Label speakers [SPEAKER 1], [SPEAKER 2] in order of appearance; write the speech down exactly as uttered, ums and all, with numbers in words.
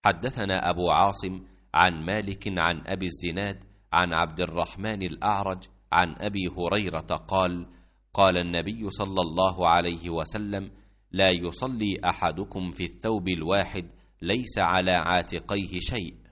[SPEAKER 1] حدثنا أبو عاصم عن مالك عن أبي الزناد عن عبد الرحمن الأعرج عن أبي هريرة قال قال النبي صلى الله عليه وسلم لا يصلي أحدكم في الثوب الواحد ليس على عاتقيه شيء